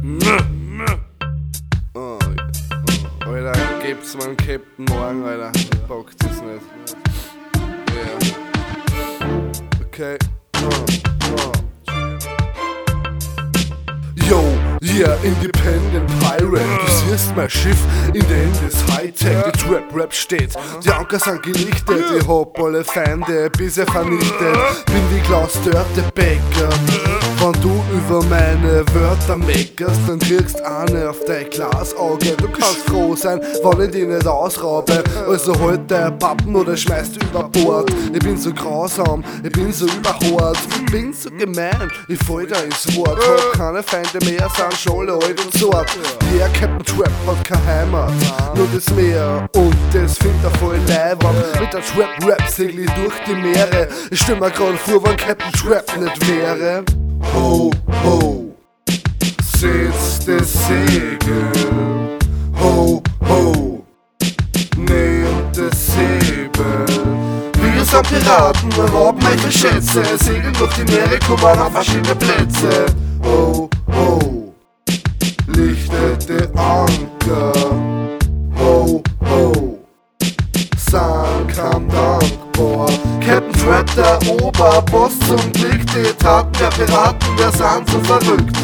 Alter, gebt's mir einen Captain morgen, Alter. Bockt das nicht. Yeah. Okay. Yo, yeah, Independent Pirate. Du siehst mein Schiff in dem das Hightech. Die Trap-Rap steht, die Anker sind gelichtet. Ich hab alle Feinde bisher vernichtet. Bin wie Klaus Dörte Becker. Wenn du über meine Wörter meckerst, dann kriegst eine auf dein Glasauge. Du kannst froh sein, wenn ich dich nicht ausraube. Also halt dein Pappen oder schmeißt über Bord. Ich bin so grausam, ich bin so überhart, bin so gemein, ich fall da ins Wort. Hab keine Feinde mehr, sind schon alle alt und sort. Der Captain Trap hat keine Heimat, nur das Meer. Und das findet er voll leibend. Mit der Trap-Rap segel ich durch die Meere. Ich stell mir grad vor, wenn Captain Trap nicht wäre. Ho, ho, setz das Segel. Ho, ho, nehmt das Säbel. Wir sind Piraten, rauben eure Schätze, segeln durch die Meere, kommen auf verschiedene Plätze. Ho, ho, lichtete Anker. Ho, ho, San kam dankbar. Captain Trap, der Oberboss zum Glück. Die Taten der Piraten, wir sind so verrückt.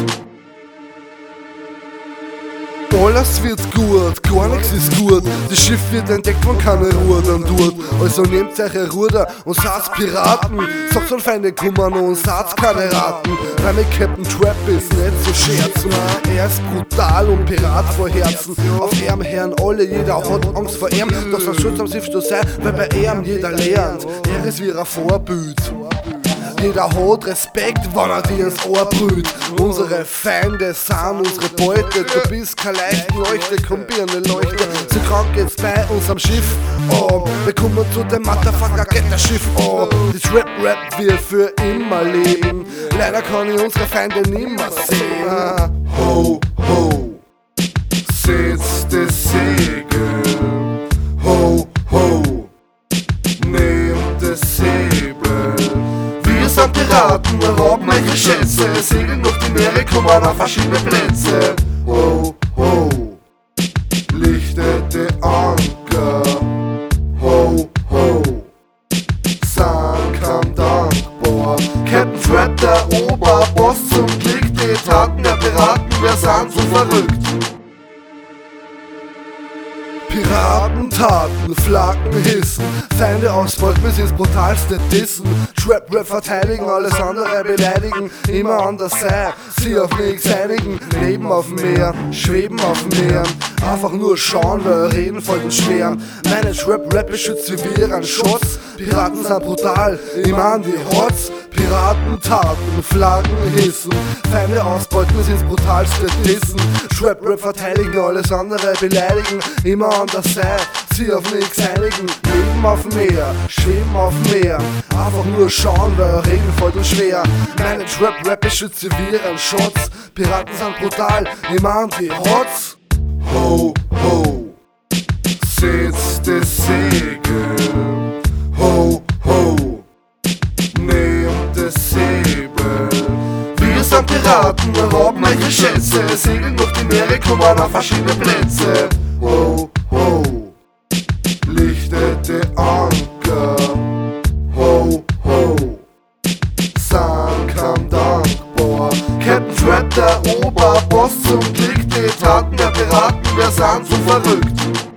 Alles wird gut, gar nichts ist gut. Das Schiff wird entdeckt, man keine Rudern dort. Also nehmt euch ein Ruder und seid Piraten. Sagt an Feinde kommen und seid keine Raten. Weil mit Captain Trap ist nicht so scherzen. Er ist brutal und Pirat vor Herzen. Auf ihm hören alle, jeder hat Angst vor ihm. Dass er schuld am Schiff sein, weil bei ihm jeder lernt. Er ist wie ein Vorbild. Jeder hat Respekt, wenn er dir ins Ohr brüllt. Unsere Feinde sind unsere Beute. Du bist keine Leuchte, komm Birne Leuchte. So krank geht's bei unserem Schiff. Oh, wir kommen zu dem Motherfucker Getterschiff. Oh, die Trap-Rap wird für immer leben. Leider kann ich unsere Feinde nimmer sehen. Ho, ho, setz das Segel. Ho, ho, nehmt das Säbel. Wir sind Piraten, rauben eure Schätze, segeln durch die Meere, kommen auf verschiedene Plätze. Ho, ho, lichtete Anker. Ho, ho, San kam dankbar. Captain Trap, der Oberboss zum Glück. Die Taten der Piraten, wir sind so verrückt. Piratentaten, Flaggen hissen, Feinde ausbeuten bis ins brutalste Dissen. Trap-Rap verteidigen, alles andere beleidigen, immer anders sein, sie auf nichts einigen. Leben auf dem Meer, schweben auf dem Meer, einfach nur schauen, weil reden voll uns schwer. Meine Trap-Rap beschützt wie wir an Schutz. Piraten sind brutal, immer an die Hotz. Piratentaten, Flaggen hissen, Feinde ausbeuten bis ins brutalste Dissen. Trap-Rap verteidigen, alles andere beleidigen, immer anders sein, sie auf nichts einigen. Leben auf dem Meer, schweben auf dem Meer, einfach nur schauen, weil Regen fällt uns schwer. Meine Trap-Rap beschützt wie an Schutz. Piraten sind brutal, immer an die Hotz. Ho, ho, setz das Segel. Ho, ho, nehmt das Säbel. Wir sind Piraten, rauben eure Schätze, segeln durch die Meere, kommen auf verschiedene Plätze. Ho, ho, lichtete Anker. Ho, ho, San kam dankbar. Captain Trap, der Oberboss zum Glück. Die Taten der Piraten, wir sind so verrückt.